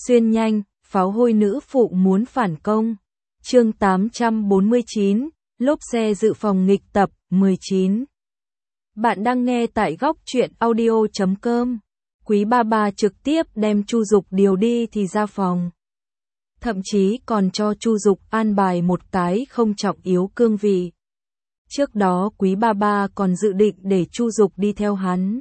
Xuyên nhanh, pháo hôi nữ phụ muốn phản công. Chương 849, lốp xe dự phòng nghịch tập 19. Bạn đang nghe tại góc truyện audio.com. Quý ba trực tiếp đem Chu Dục điều đi thì ra phòng. Thậm chí còn cho Chu Dục an bài một cái không trọng yếu cương vị. Trước đó Quý ba còn dự định để Chu Dục đi theo hắn,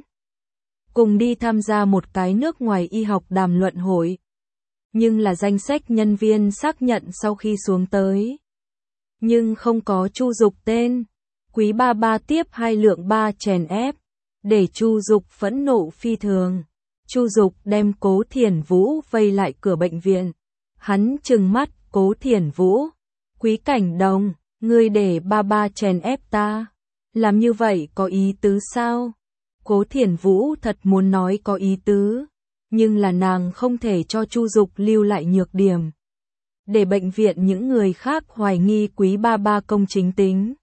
cùng đi tham gia một cái nước ngoài y học đàm luận hội. Nhưng là danh sách nhân viên xác nhận sau khi xuống tới, nhưng không có Chu Dục tên. Quý ba tiếp 2 lượng 3 chèn ép, để Chu Dục phẫn nộ phi thường. Chu Dục đem Cố Thiển Vũ vây lại cửa bệnh viện. Hắn trừng mắt Cố Thiển Vũ. Quý Cảnh Đồng, ngươi để ba chèn ép ta, làm như vậy có ý tứ sao? Cố Thiển Vũ thật muốn nói có ý tứ, nhưng là nàng không thể cho Chu Dục lưu lại nhược điểm, để bệnh viện những người khác hoài nghi Quý ba công chính tính.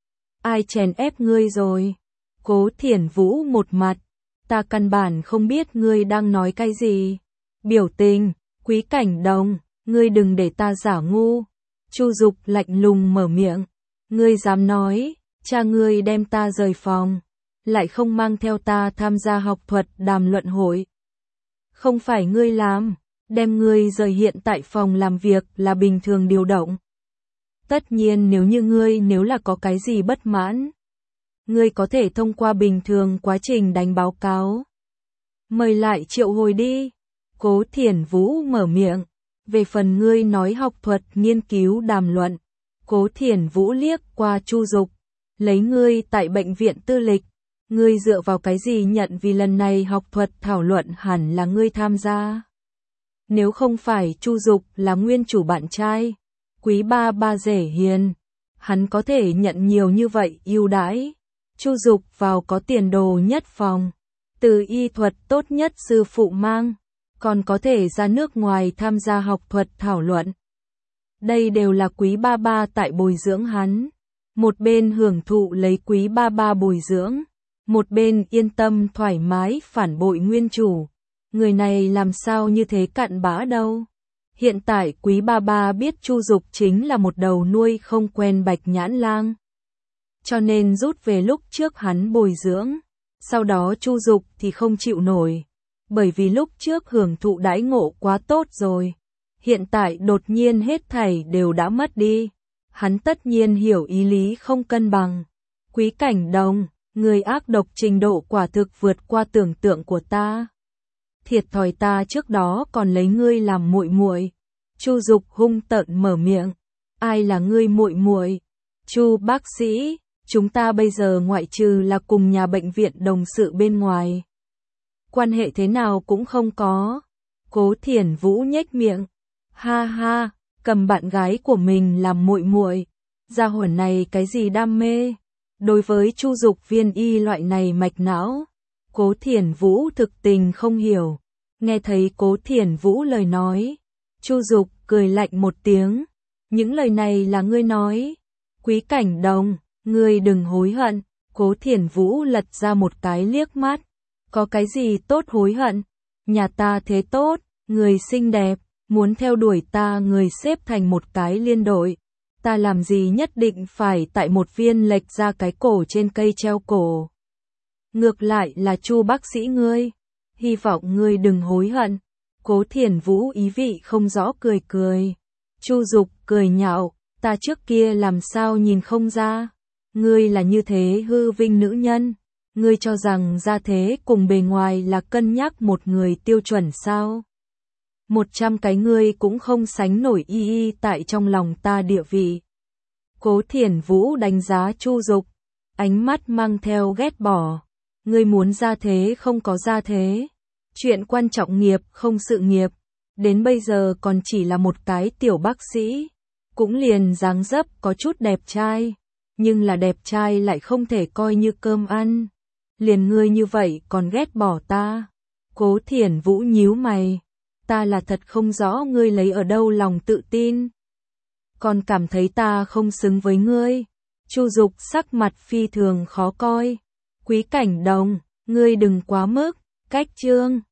Ai chèn ép ngươi rồi? Cố Thiển Vũ một mặt, ta căn bản không biết ngươi đang nói cái gì. Biểu tình, Quý Cảnh Đồng, ngươi đừng để ta giả ngu. Chu Dục lạnh lùng mở miệng, ngươi dám nói, cha ngươi đem ta rời phòng, lại không mang theo ta tham gia học thuật đàm luận hội. Không phải ngươi làm, đem ngươi rời hiện tại phòng làm việc là bình thường điều động. Tất nhiên nếu là có cái gì bất mãn, ngươi có thể thông qua bình thường quá trình đánh báo cáo. Mời lại triệu hồi đi. Cố Thiển Vũ mở miệng, về phần ngươi nói học thuật nghiên cứu đàm luận. Cố Thiển Vũ liếc qua Chu Dục, lấy ngươi tại bệnh viện tư lịch, ngươi dựa vào cái gì nhận vì lần này học thuật thảo luận hẳn là ngươi tham gia? Nếu không phải Chu Dục là nguyên chủ bạn trai, Quý ba rể hiền, hắn có thể nhận nhiều như vậy ưu đãi. Chu Dục vào có tiền đồ nhất phòng, từ y thuật tốt nhất sư phụ mang, còn có thể ra nước ngoài tham gia học thuật thảo luận. Đây đều là Quý ba tại bồi dưỡng hắn. Một bên hưởng thụ lấy Quý ba bồi dưỡng, một bên yên tâm thoải mái phản bội nguyên chủ. Người này làm sao như thế cặn bã đâu. Hiện tại Quý ba biết Chu Dục chính là một đầu nuôi không quen bạch nhãn lang, cho nên rút về lúc trước hắn bồi dưỡng. Sau đó Chu Dục thì không chịu nổi, bởi vì lúc trước hưởng thụ đãi ngộ quá tốt rồi, hiện tại đột nhiên hết thảy đều đã mất đi. Hắn tất nhiên hiểu ý lý không cân bằng. Quý Cảnh Đồng, người ác độc trình độ quả thực vượt qua tưởng tượng của ta. Thiệt thòi ta trước đó còn lấy ngươi làm muội muội. Chu Dục hung tợn mở miệng, ai là ngươi muội muội? Chu bác sĩ, chúng ta bây giờ ngoại trừ là cùng nhà bệnh viện đồng sự bên ngoài, quan hệ thế nào cũng không có. Cố Thiển Vũ nhếch miệng, ha ha, cầm bạn gái của mình làm muội muội, gia hỏa này cái gì đam mê? Đối với Chu Dục viên y loại này mạch não, Cố Thiển Vũ thực tình không hiểu. Nghe thấy Cố Thiển Vũ lời nói, Chu Dục cười lạnh một tiếng, những lời này là ngươi nói? Quý Cảnh Đồng, ngươi đừng hối hận. Cố Thiển Vũ lật ra một cái liếc mắt, có cái gì tốt hối hận? Nhà ta thế tốt, người xinh đẹp, muốn theo đuổi ta người xếp thành một cái liên đội, ta làm gì nhất định phải tại một viên lệch ra cái cổ trên cây treo cổ. Ngược lại là Chu bác sĩ ngươi, hy vọng ngươi đừng hối hận. Cố Thiển Vũ ý vị không rõ cười cười. Chu Dục cười nhạo, ta trước kia làm sao nhìn không ra, ngươi là như thế hư vinh nữ nhân, ngươi cho rằng ra thế cùng bề ngoài là cân nhắc một người tiêu chuẩn sao? 100 cái ngươi cũng không sánh nổi y tại trong lòng ta địa vị. Cố Thiển Vũ đánh giá Chu Dục, ánh mắt mang theo ghét bỏ. Ngươi muốn ra thế không có ra thế, chuyện quan trọng nghiệp không sự nghiệp, đến bây giờ còn chỉ là một cái tiểu bác sĩ, cũng liền dáng dấp có chút đẹp trai, nhưng là đẹp trai lại không thể coi như cơm ăn. Liền ngươi như vậy còn ghét bỏ ta? Cố Thiển Vũ nhíu mày, ta là thật không rõ ngươi lấy ở đâu lòng tự tin, còn cảm thấy ta không xứng với ngươi. Chu Dục sắc mặt phi thường khó coi. Quý Cảnh Đồng, ngươi đừng quá mức, cách chương.